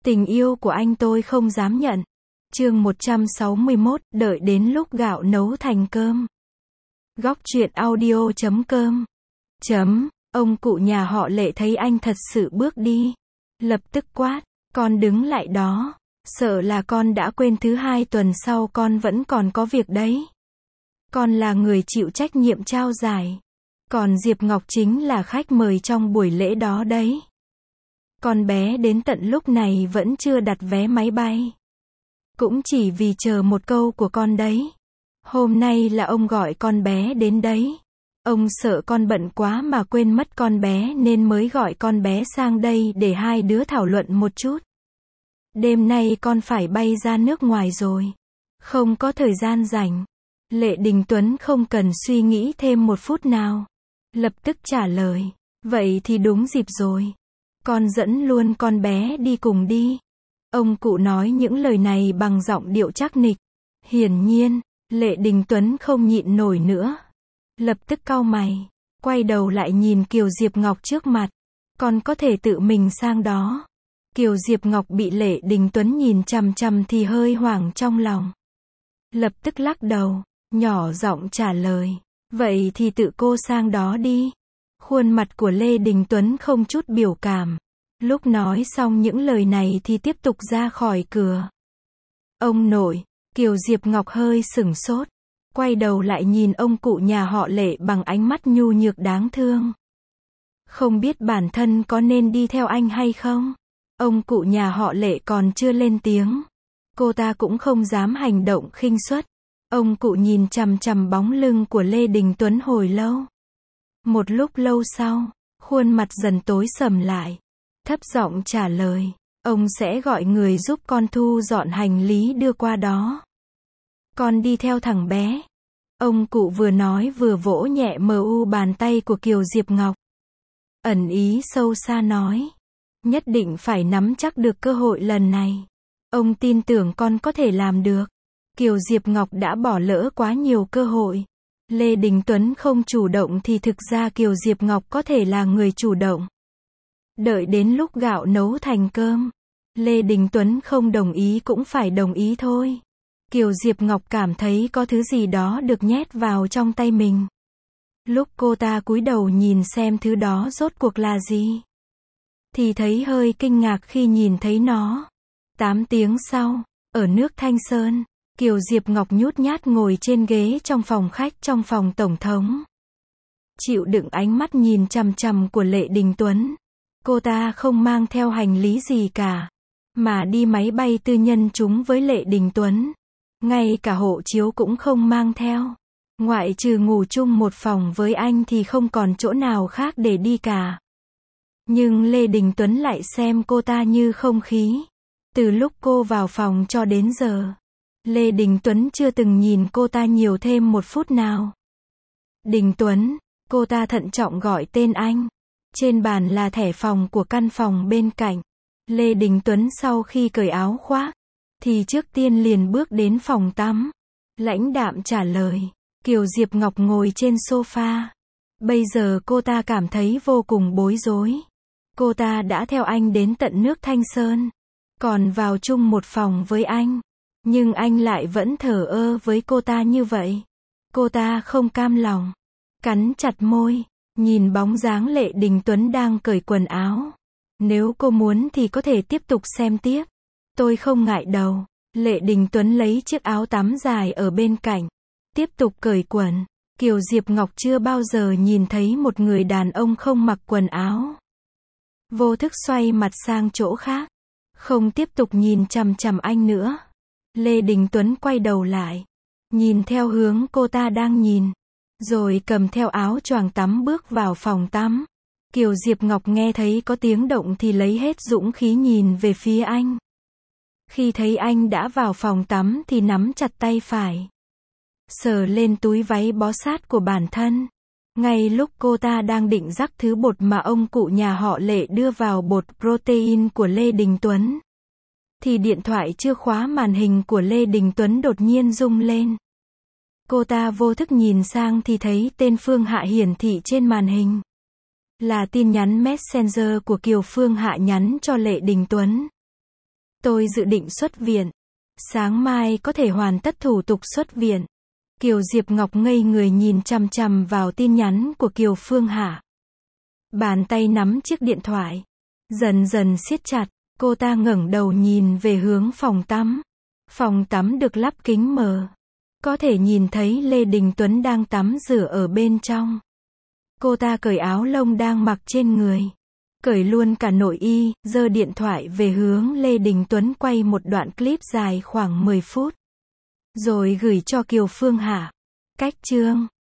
Tình yêu của anh tôi không dám nhận. Chương 161, đợi đến lúc gạo nấu thành cơm. Góc truyện audio.com. Ông cụ nhà họ Lệ thấy anh thật sự bước đi. Lập tức quát, con đứng lại đó. Sợ là con đã quên thứ 2 tuần sau con vẫn còn có việc đấy. Con là người chịu trách nhiệm trao giải. Còn Diệp Ngọc chính là khách mời trong buổi lễ đó đấy. Con bé đến tận lúc này vẫn chưa đặt vé máy bay. Cũng chỉ vì chờ một câu của con đấy. Hôm nay là ông gọi con bé đến đấy. Ông sợ con bận quá mà quên mất con bé nên mới gọi con bé sang đây để hai đứa thảo luận một chút. Đêm nay con phải bay ra nước ngoài rồi. Không có thời gian rảnh. Lệ Đình Tuấn không cần suy nghĩ thêm một phút nào. Lập tức trả lời. Vậy thì đúng dịp rồi. Con dẫn luôn con bé đi cùng đi. Ông cụ nói những lời này bằng giọng điệu chắc nịch. Hiển nhiên, Lệ Đình Tuấn không nhịn nổi nữa. Lập tức cau mày, quay đầu lại nhìn Kiều Diệp Ngọc trước mặt. Con có thể tự mình sang đó. Kiều Diệp Ngọc bị Lệ Đình Tuấn nhìn chằm chằm thì hơi hoảng trong lòng. Lập tức lắc đầu, nhỏ giọng trả lời. Vậy thì tự cô sang đó đi. Khuôn mặt của Lê Đình Tuấn không chút biểu cảm. Lúc nói xong những lời này thì tiếp tục ra khỏi cửa. Ông nội, Kiều Diệp Ngọc hơi sửng sốt. Quay đầu lại nhìn ông cụ nhà họ Lệ bằng ánh mắt nhu nhược đáng thương. Không biết bản thân có nên đi theo anh hay không? Ông cụ nhà họ Lệ còn chưa lên tiếng. Cô ta cũng không dám hành động khinh suất. Ông cụ nhìn chằm chằm bóng lưng của Lê Đình Tuấn hồi lâu. Một lúc lâu sau, khuôn mặt dần tối sầm lại. Thấp giọng trả lời, ông sẽ gọi người giúp con thu dọn hành lý đưa qua đó. Con đi theo thằng bé. Ông cụ vừa nói vừa vỗ nhẹ bàn tay của Kiều Diệp Ngọc. Ẩn ý sâu xa nói. Nhất định phải nắm chắc được cơ hội lần này. Ông tin tưởng con có thể làm được. Kiều Diệp Ngọc đã bỏ lỡ quá nhiều cơ hội. Lê Đình Tuấn không chủ động thì thực ra Kiều Diệp Ngọc có thể là người chủ động. Đợi đến lúc gạo nấu thành cơm. Lê Đình Tuấn không đồng ý cũng phải đồng ý thôi. Kiều Diệp Ngọc cảm thấy có thứ gì đó được nhét vào trong tay mình. Lúc cô ta cúi đầu nhìn xem thứ đó rốt cuộc là gì, thì thấy hơi kinh ngạc khi nhìn thấy nó. 8 tiếng sau, ở nước Thanh Sơn, Kiều Diệp Ngọc nhút nhát ngồi trên ghế trong phòng khách trong phòng tổng thống. Chịu đựng ánh mắt nhìn chằm chằm của Lệ Đình Tuấn. Cô ta không mang theo hành lý gì cả, mà đi máy bay tư nhân chúng với Lệ Đình Tuấn. Ngay cả hộ chiếu cũng không mang theo. Ngoại trừ ngủ chung một phòng với anh thì không còn chỗ nào khác để đi cả. Nhưng Lê Đình Tuấn lại xem cô ta như không khí. Từ lúc cô vào phòng cho đến giờ, Lê Đình Tuấn chưa từng nhìn cô ta nhiều thêm một phút nào. Đình Tuấn, cô ta thận trọng gọi tên anh. Trên bàn là thẻ phòng của căn phòng bên cạnh. Lê Đình Tuấn sau khi cởi áo khoác, thì trước tiên liền bước đến phòng tắm. Lãnh đạm trả lời. Kiều Diệp Ngọc ngồi trên sofa. Bây giờ cô ta cảm thấy vô cùng bối rối. Cô ta đã theo anh đến tận nước Thanh Sơn, còn vào chung một phòng với anh. Nhưng anh lại vẫn thờ ơ với cô ta như vậy. Cô ta không cam lòng. Cắn chặt môi, nhìn bóng dáng Lệ Đình Tuấn đang cởi quần áo. Nếu cô muốn thì có thể tiếp tục xem tiếp. Tôi không ngại đâu. Lệ Đình Tuấn lấy chiếc áo tắm dài ở bên cạnh. Tiếp tục cởi quần. Kiều Diệp Ngọc chưa bao giờ nhìn thấy một người đàn ông không mặc quần áo. Vô thức xoay mặt sang chỗ khác. Không tiếp tục nhìn chằm chằm anh nữa. Lê Đình Tuấn quay đầu lại. Nhìn theo hướng cô ta đang nhìn. Rồi cầm theo áo choàng tắm bước vào phòng tắm. Kiều Diệp Ngọc nghe thấy có tiếng động thì lấy hết dũng khí nhìn về phía anh. Khi thấy anh đã vào phòng tắm thì nắm chặt tay phải. Sờ lên túi váy bó sát của bản thân. Ngay lúc cô ta đang định rắc thứ bột mà ông cụ nhà họ Lệ đưa vào bột protein của Lê Đình Tuấn, thì điện thoại chưa khóa màn hình của Lê Đình Tuấn đột nhiên rung lên. Cô ta vô thức nhìn sang thì thấy tên Phương Hạ hiển thị trên màn hình. Là tin nhắn Messenger của Kiều Phương Hạ nhắn cho Lệ Đình Tuấn. Tôi dự định xuất viện. Sáng mai có thể hoàn tất thủ tục xuất viện. Kiều Diệp Ngọc ngây người nhìn chằm chằm vào tin nhắn của Kiều Phương Hạ. Bàn tay nắm chiếc điện thoại dần dần siết chặt, cô ta ngẩng đầu nhìn về hướng phòng tắm. Phòng tắm được lắp kính mờ. Có thể nhìn thấy Lê Đình Tuấn đang tắm rửa ở bên trong. Cô ta cởi áo lông đang mặc trên người. Cởi luôn cả nội y, giơ điện thoại về hướng Lê Đình Tuấn quay một đoạn clip dài khoảng 10 phút. Rồi gửi cho Kiều Phương Hạ. Cách chương